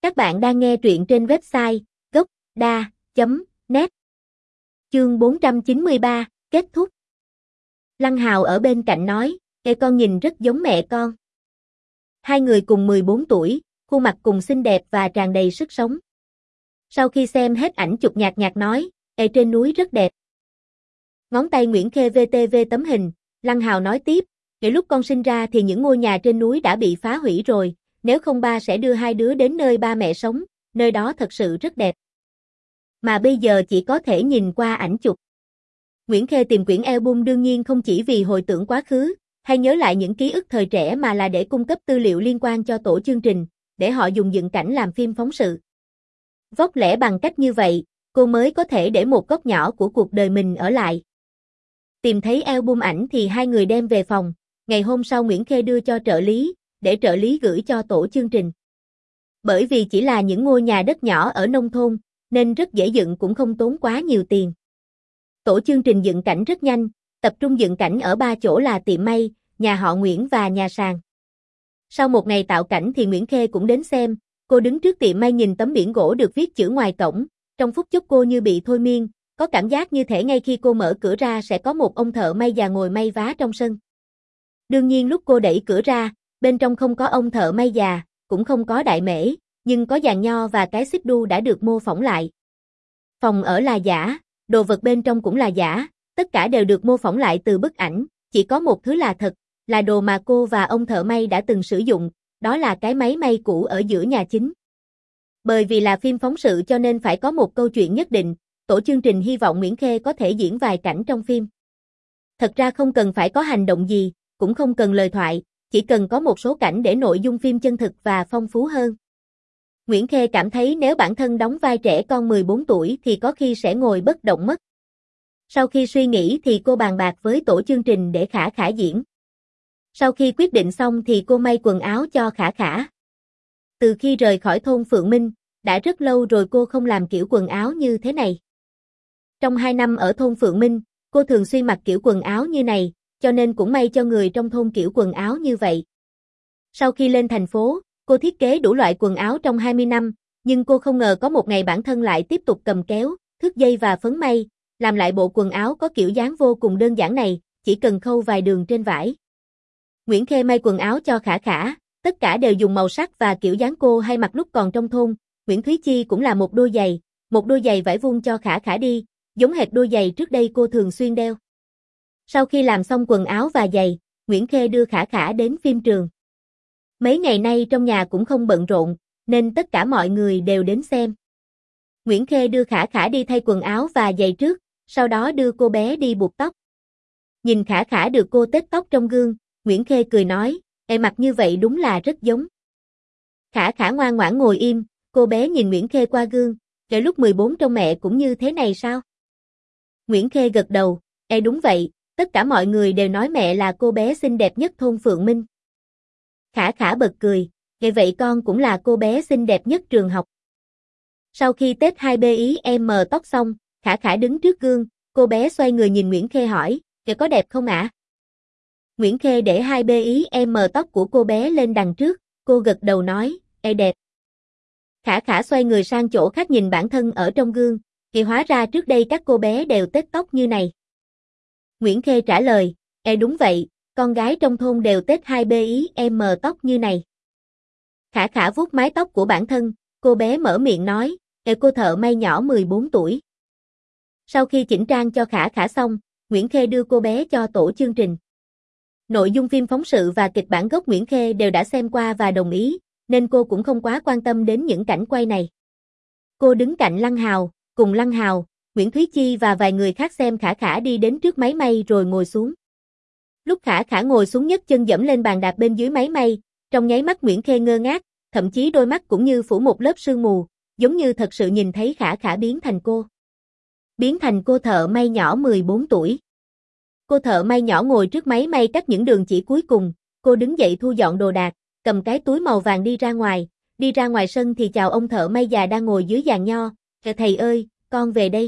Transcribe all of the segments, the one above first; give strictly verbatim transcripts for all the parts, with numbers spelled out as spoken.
Các bạn đang nghe truyện trên website gốc đa chấm net. Chương bốn trăm chín mươi ba, kết thúc. Lăng Hào ở bên cạnh nói, "Ê, con nhìn rất giống mẹ con." Hai người cùng mười bốn tuổi, khuôn mặt cùng xinh đẹp và tràn đầy sức sống. Sau khi xem hết ảnh chụp nhạt nhạt nói, "Ê, trên núi rất đẹp." Ngón tay Nguyễn Khê vê tê vê tấm hình, Lăng Hào nói tiếp, "Ngay lúc con sinh ra thì những ngôi nhà trên núi đã bị phá hủy rồi, nếu không ba sẽ đưa hai đứa đến nơi ba mẹ sống, nơi đó thật sự rất đẹp. Mà bây giờ chỉ có thể nhìn qua ảnh chụp." Nguyễn Khê tìm quyển album đương nhiên không chỉ vì hồi tưởng quá khứ, hay nhớ lại những ký ức thời trẻ mà là để cung cấp tư liệu liên quan cho tổ chương trình, để họ dùng dựng cảnh làm phim phóng sự. Vóc lẽ bằng cách như vậy, cô mới có thể để một góc nhỏ của cuộc đời mình ở lại. Tìm thấy album ảnh thì hai người đem về phòng, ngày hôm sau Nguyễn Khê đưa cho trợ lý, để trợ lý gửi cho tổ chương trình. Bởi vì chỉ là những ngôi nhà đất nhỏ ở nông thôn, nên rất dễ dựng cũng không tốn quá nhiều tiền. Tổ chương trình dựng cảnh rất nhanh, tập trung dựng cảnh ở ba chỗ là tiệm may, nhà họ Nguyễn và nhà sàn. Sau một ngày tạo cảnh thì Nguyễn Khê cũng đến xem, cô đứng trước tiệm may nhìn tấm biển gỗ được viết chữ ngoài cổng, trong phút chốc cô như bị thôi miên, có cảm giác như thể ngay khi cô mở cửa ra sẽ có một ông thợ may già ngồi may vá trong sân. Đương nhiên lúc cô đẩy cửa ra, bên trong không có ông thợ may già, cũng không có đại mễ, nhưng có giàn nho và cái xích đu đã được mô phỏng lại. Phòng ở là giả, đồ vật bên trong cũng là giả, tất cả đều được mô phỏng lại từ bức ảnh, chỉ có một thứ là thật, là đồ mà cô và ông thợ may đã từng sử dụng, đó là cái máy may cũ ở giữa nhà chính. Bởi vì là phim phóng sự cho nên phải có một câu chuyện nhất định, tổ chương trình hy vọng Nguyễn Khê có thể diễn vài cảnh trong phim. Thật ra không cần phải có hành động gì, cũng không cần lời thoại, chỉ cần có một số cảnh để nội dung phim chân thực và phong phú hơn. Nguyễn Khê cảm thấy nếu bản thân đóng vai trẻ con mười bốn tuổi thì có khi sẽ ngồi bất động mất. Sau khi suy nghĩ thì cô bàn bạc với tổ chương trình để Khả Khả diễn. Sau khi quyết định xong thì cô may quần áo cho Khả Khả. Từ khi rời khỏi thôn Phượng Minh, đã rất lâu rồi cô không làm kiểu quần áo như thế này. Trong hai năm ở thôn Phượng Minh, cô thường xuyên mặc kiểu quần áo như này, cho nên cũng may cho người trong thôn kiểu quần áo như vậy. Sau khi lên thành phố, cô thiết kế đủ loại quần áo trong hai mươi năm, nhưng cô không ngờ có một ngày bản thân lại tiếp tục cầm kéo, thước dây và phấn may, làm lại bộ quần áo có kiểu dáng vô cùng đơn giản này, chỉ cần khâu vài đường trên vải. Nguyễn Khê may quần áo cho Khả Khả, tất cả đều dùng màu sắc và kiểu dáng cô hay mặc lúc còn trong thôn. Nguyễn Thúy Chi cũng là một đôi giày, một đôi giày vải vuông cho Khả Khả đi, giống hệt đôi giày trước đây cô thường xuyên đeo. Sau khi làm xong quần áo và giày, Nguyễn Khê đưa Khả Khả đến phim trường. Mấy ngày nay trong nhà cũng không bận rộn, nên tất cả mọi người đều đến xem. Nguyễn Khê đưa Khả Khả đi thay quần áo và giày trước, sau đó đưa cô bé đi buộc tóc. Nhìn Khả Khả được cô tết tóc trong gương, Nguyễn Khê cười nói, "Em mặc như vậy đúng là rất giống." Khả Khả ngoan ngoãn ngồi im, cô bé nhìn Nguyễn Khê qua gương, "Kể lúc mười bốn trong mẹ cũng như thế này sao?" Nguyễn Khê gật đầu, "Ê đúng vậy, tất cả mọi người đều nói mẹ là cô bé xinh đẹp nhất thôn Phượng Minh." Khả Khả bật cười, "Vậy vậy con cũng là cô bé xinh đẹp nhất trường học." Sau khi tết hai bê ý em tóc xong, Khả Khả đứng trước gương, cô bé xoay người nhìn Nguyễn Khê hỏi, "Kìa có đẹp không ạ?" Nguyễn Khê để hai bê ý em tóc của cô bé lên đằng trước, cô gật đầu nói, "Ê đẹp." Khả Khả xoay người sang chỗ khác nhìn bản thân ở trong gương, "Thì hóa ra trước đây các cô bé đều tết tóc như này." Nguyễn Khê trả lời, "Ê đúng vậy, con gái trong thôn đều tết hai bê ý em tóc như này." Khả Khả vuốt mái tóc của bản thân, cô bé mở miệng nói, "Ê cô thợ may nhỏ mười bốn tuổi." Sau khi chỉnh trang cho Khả Khả xong, Nguyễn Khê đưa cô bé cho tổ chương trình. Nội dung phim phóng sự và kịch bản gốc Nguyễn Khê đều đã xem qua và đồng ý, nên cô cũng không quá quan tâm đến những cảnh quay này. Cô đứng cạnh Lăng Hào, cùng Lăng Hào, Nguyễn Thúy Chi và vài người khác xem Khả Khả đi đến trước máy may rồi ngồi xuống. Lúc Khả Khả ngồi xuống nhấc chân dẫm lên bàn đạp bên dưới máy may, trong nháy mắt Nguyễn Khê ngơ ngác, thậm chí đôi mắt cũng như phủ một lớp sương mù, giống như thật sự nhìn thấy Khả Khả biến thành cô. Biến thành cô thợ may nhỏ mười bốn tuổi. Cô thợ may nhỏ ngồi trước máy may cắt những đường chỉ cuối cùng, cô đứng dậy thu dọn đồ đạc, cầm cái túi màu vàng đi ra ngoài, đi ra ngoài sân thì chào ông thợ may già đang ngồi dưới giàn nho, "Thầy ơi, con về đây."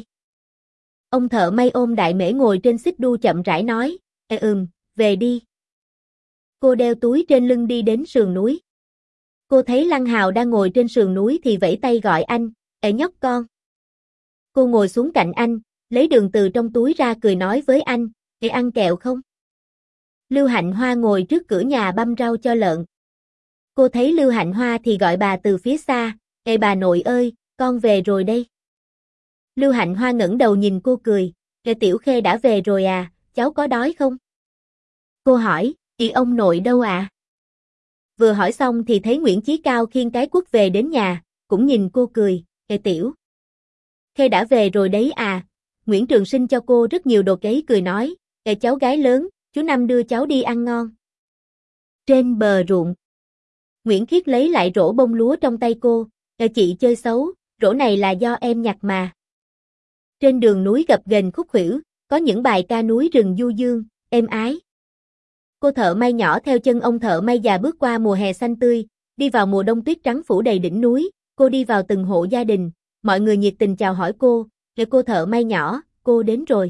Ông thợ may ôm đại mễ ngồi trên xích đu chậm rãi nói, "Ê ừm, về đi." Cô đeo túi trên lưng đi đến sườn núi. Cô thấy Lăng Hào đang ngồi trên sườn núi thì vẫy tay gọi anh, "Ê nhóc con." Cô ngồi xuống cạnh anh, lấy đường từ trong túi ra cười nói với anh, "Ê ăn kẹo không?" Lưu Hạnh Hoa ngồi trước cửa nhà băm rau cho lợn. Cô thấy Lưu Hạnh Hoa thì gọi bà từ phía xa, "Ê bà nội ơi, con về rồi đây." Lưu Hạnh Hoa ngẩng đầu nhìn cô cười, "Ê Tiểu Khê đã về rồi à, cháu có đói không?" Cô hỏi, "Ị ông nội đâu ạ?" À? Vừa hỏi xong thì thấy Nguyễn Chí Cao khiêng cái cuốc về đến nhà, cũng nhìn cô cười, "Ê Tiểu Khê đã về rồi đấy à." Nguyễn Trường Sinh cho cô rất nhiều đồ cấy cười nói, "Ê cháu gái lớn, chú Năm đưa cháu đi ăn ngon." Trên bờ ruộng, Nguyễn Khiết lấy lại rổ bông lúa trong tay cô, "Ê chị chơi xấu, rổ này là do em nhặt mà." Trên đường núi gập ghềnh khúc khuỷu, có những bài ca núi rừng du dương, êm ái. Cô thợ may nhỏ theo chân ông thợ may già bước qua mùa hè xanh tươi, đi vào mùa đông tuyết trắng phủ đầy đỉnh núi, cô đi vào từng hộ gia đình, mọi người nhiệt tình chào hỏi cô, "Kìa cô thợ may nhỏ, cô đến rồi."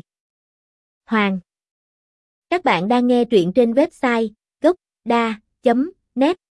Hoàng. Các bạn đang nghe truyện trên website gốc đa chấm net